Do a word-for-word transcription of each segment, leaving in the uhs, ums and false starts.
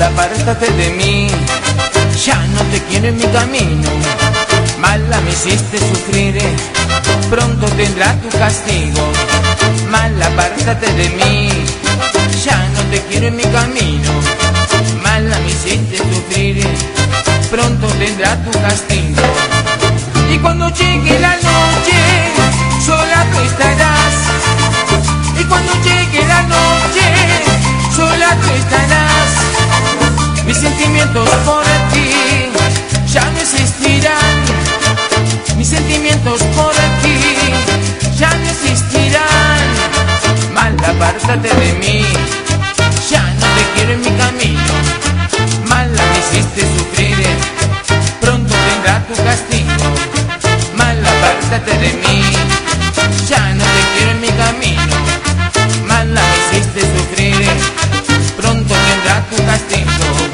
Mal, apártate de mí, ya no te quiero en mi camino. Mala, me hiciste sufrir, pronto tendrás tu castigo. Mal, apártate de mí, ya no te quiero en mi camino. Mala, me hiciste sufrir, pronto tendrás tu castigo. Y cuando llegue la noche, sola tú estarás. Y cuando llegue la noche, sola tú estarás. Mis sentimientos por ti ya no existirán. Mis sentimientos por ti ya no existirán. Mal, apártate de mí, ya no te quiero en mi camino. Mala, me hiciste sufrir, pronto tendrás tu castigo. Mal, apártate de mí, ya no te quiero en mi camino. Mala, me hiciste sufrir, pronto tendrás tu castigo.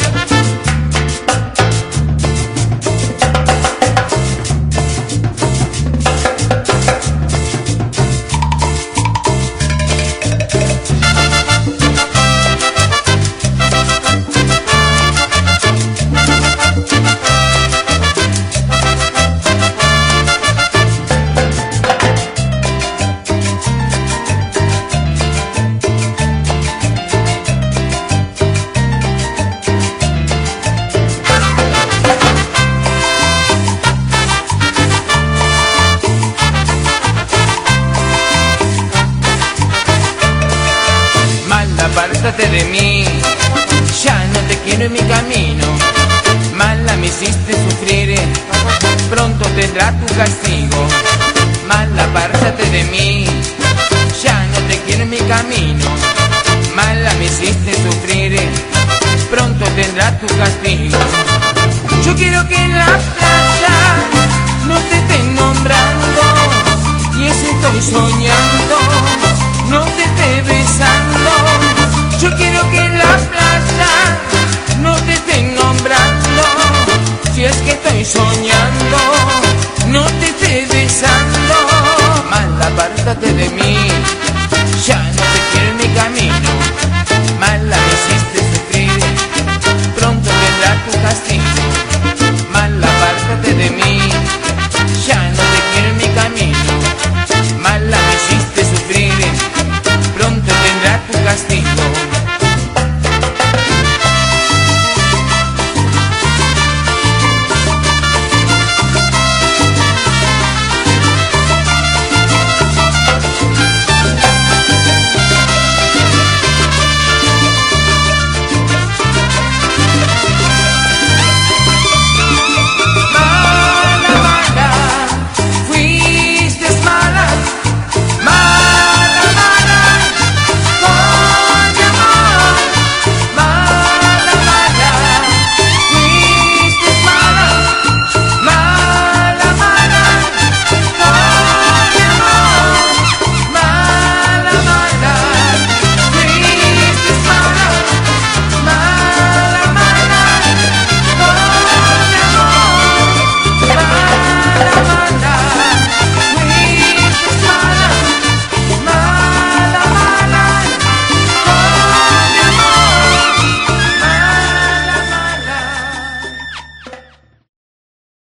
Apártate de mí, ya no te quiero en mi camino. Mala, me hiciste sufrir, pronto tendrás tu castigo. Mala, apártate de mí, ya no te quiero en mi camino. Mala, me hiciste sufrir, pronto tendrás tu castigo. Yo quiero que en la playa no te estén nombrando, y eso estoy soñando, no te esté besando. Yo quiero que en la playa no te estén nombrando, si es que estoy soñando, no te esté besando. Mal, apártate de mí,